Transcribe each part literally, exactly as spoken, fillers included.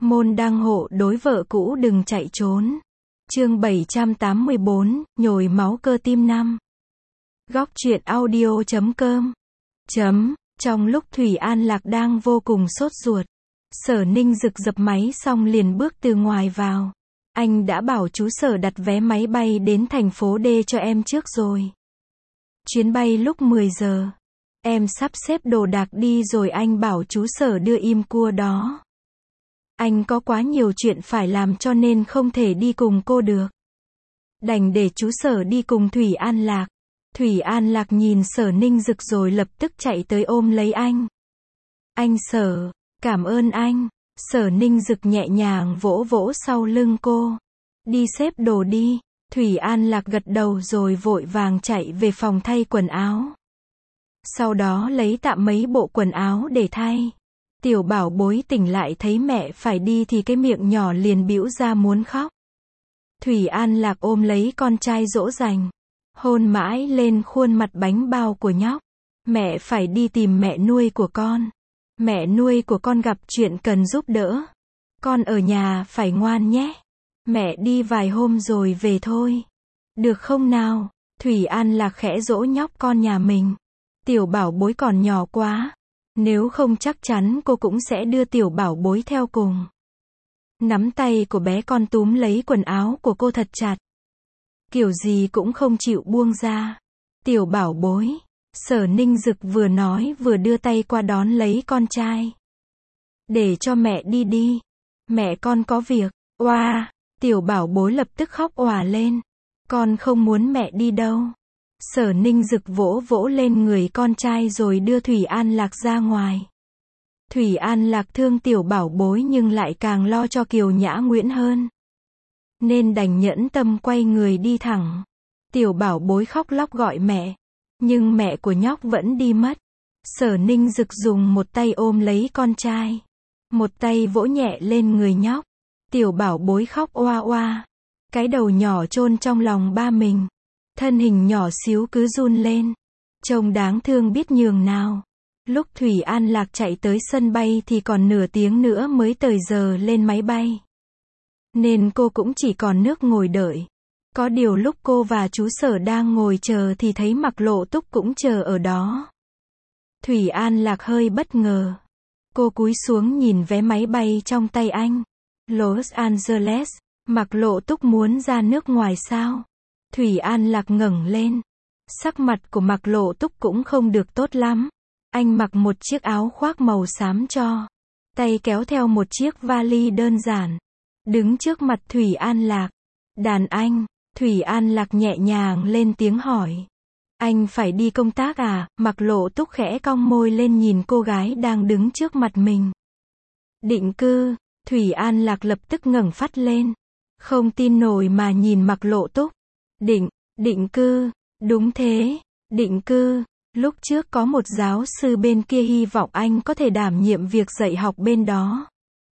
Môn đăng hộ đối vợ cũ đừng chạy trốn. Chương bảy trăm tám mươi bốn, nhồi máu cơ tim năm. Góc truyện audio chấm com. Chấm, trong lúc Thủy An Lạc đang vô cùng sốt ruột, Sở Ninh Dực dập máy xong liền bước từ ngoài vào. Anh đã bảo chú Sở đặt vé máy bay đến thành phố D cho em trước rồi. Chuyến bay lúc mười giờ. Em sắp xếp đồ đạc đi rồi anh bảo chú Sở đưa im cua đó. Anh có quá nhiều chuyện phải làm cho nên không thể đi cùng cô được. Đành để chú Sở đi cùng Thủy An Lạc. Thủy An Lạc nhìn Sở Ninh Dực rồi lập tức chạy tới ôm lấy anh. Anh Sở, cảm ơn anh. Sở Ninh Dực nhẹ nhàng vỗ vỗ sau lưng cô. Đi xếp đồ đi. Thủy An Lạc gật đầu rồi vội vàng chạy về phòng thay quần áo. Sau đó lấy tạm mấy bộ quần áo để thay. Tiểu bảo bối tỉnh lại thấy mẹ phải đi thì cái miệng nhỏ liền bĩu ra muốn khóc. Thủy An Lạc ôm lấy con trai dỗ dành. Hôn mãi lên khuôn mặt bánh bao của nhóc. Mẹ phải đi tìm mẹ nuôi của con. Mẹ nuôi của con gặp chuyện cần giúp đỡ. Con ở nhà phải ngoan nhé. Mẹ đi vài hôm rồi về thôi. Được không nào? Thủy An Lạc khẽ dỗ nhóc con nhà mình. Tiểu bảo bối còn nhỏ quá. Nếu không chắc chắn cô cũng sẽ đưa tiểu bảo bối theo cùng. Nắm tay của bé con túm lấy quần áo của cô thật chặt. Kiểu gì cũng không chịu buông ra. Tiểu bảo bối. Sở Ninh Dực vừa nói vừa đưa tay qua đón lấy con trai. Để cho mẹ đi đi. Mẹ con có việc. Oa. Tiểu bảo bối lập tức khóc òa lên. Con không muốn mẹ đi đâu. Sở Ninh Dực vỗ vỗ lên người con trai rồi đưa Thủy An Lạc ra ngoài. Thủy An Lạc thương tiểu bảo bối nhưng lại càng lo cho Kiều Nhã Nguyễn hơn. Nên đành nhẫn tâm quay người đi thẳng. Tiểu bảo bối khóc lóc gọi mẹ. Nhưng mẹ của nhóc vẫn đi mất. Sở Ninh Dực dùng một tay ôm lấy con trai. Một tay vỗ nhẹ lên người nhóc. Tiểu bảo bối khóc oa oa. Cái đầu nhỏ chôn trong lòng ba mình. Thân hình nhỏ xíu cứ run lên. Trông đáng thương biết nhường nào. Lúc Thủy An Lạc chạy tới sân bay thì còn nửa tiếng nữa mới tới giờ lên máy bay. Nên cô cũng chỉ còn nước ngồi đợi. Có điều lúc cô và chú Sở đang ngồi chờ thì thấy Mạc Lộ Túc cũng chờ ở đó. Thủy An Lạc hơi bất ngờ. Cô cúi xuống nhìn vé máy bay trong tay anh. Los Angeles. Mạc Lộ Túc muốn ra nước ngoài sao? Thủy An Lạc ngẩng lên. Sắc mặt của Mạc Lộ Túc cũng không được tốt lắm. Anh mặc một chiếc áo khoác màu xám cho. Tay kéo theo một chiếc vali đơn giản. Đứng trước mặt Thủy An Lạc. Đàn anh. Thủy An Lạc nhẹ nhàng lên tiếng hỏi. Anh phải đi công tác à? Mạc Lộ Túc khẽ cong môi lên nhìn cô gái đang đứng trước mặt mình. Định cư. Thủy An Lạc lập tức ngẩng phát lên. Không tin nổi mà nhìn Mạc Lộ Túc. Định, định cư. Đúng thế, định cư. Lúc trước có một giáo sư bên kia hy vọng anh có thể đảm nhiệm việc dạy học bên đó.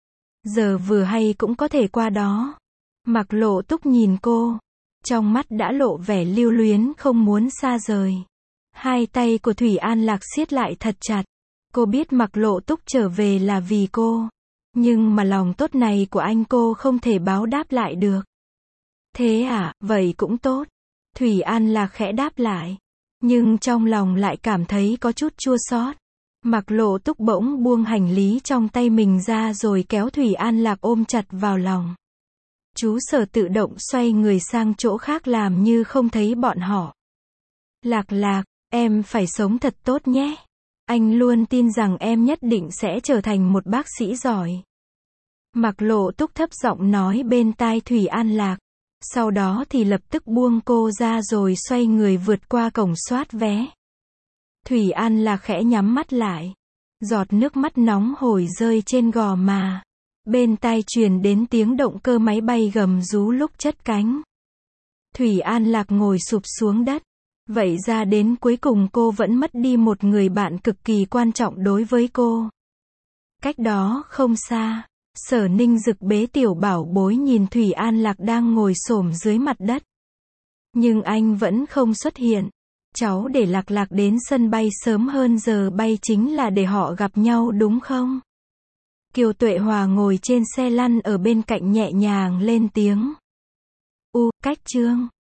Giờ vừa hay cũng có thể qua đó. Mạc Lộ Túc nhìn cô. Trong mắt đã lộ vẻ lưu luyến không muốn xa rời. Hai tay của Thủy An Lạc siết lại thật chặt. Cô biết Mạc Lộ Túc trở về là vì cô. Nhưng mà lòng tốt này của anh cô không thể báo đáp lại được. Thế à, vậy cũng tốt. Thủy An Lạc khẽ đáp lại. Nhưng trong lòng lại cảm thấy có chút chua xót. Mạc Lộ Túc bỗng buông hành lý trong tay mình ra rồi kéo Thủy An Lạc ôm chặt vào lòng. Chú Sở tự động xoay người sang chỗ khác làm như không thấy bọn họ. Lạc Lạc, em phải sống thật tốt nhé. Anh luôn tin rằng em nhất định sẽ trở thành một bác sĩ giỏi. Mạc Lộ Túc thấp giọng nói bên tai Thủy An Lạc. Sau đó thì lập tức buông cô ra rồi xoay người vượt qua cổng soát vé. Thủy An Lạc khẽ nhắm mắt lại. Giọt nước mắt nóng hổi rơi trên gò má. Bên tai truyền đến tiếng động cơ máy bay gầm rú lúc chất cánh. Thủy An Lạc ngồi sụp xuống đất. Vậy ra đến cuối cùng cô vẫn mất đi một người bạn cực kỳ quan trọng đối với cô. Cách đó không xa. Sở Ninh Dực bế tiểu bảo bối nhìn Thủy An Lạc đang ngồi xổm dưới mặt đất. Nhưng anh vẫn không xuất hiện. Cháu để Lạc Lạc đến sân bay sớm hơn giờ bay chính là để họ gặp nhau đúng không? Kiều Tuệ Hòa ngồi trên xe lăn ở bên cạnh nhẹ nhàng lên tiếng. U, cách chương.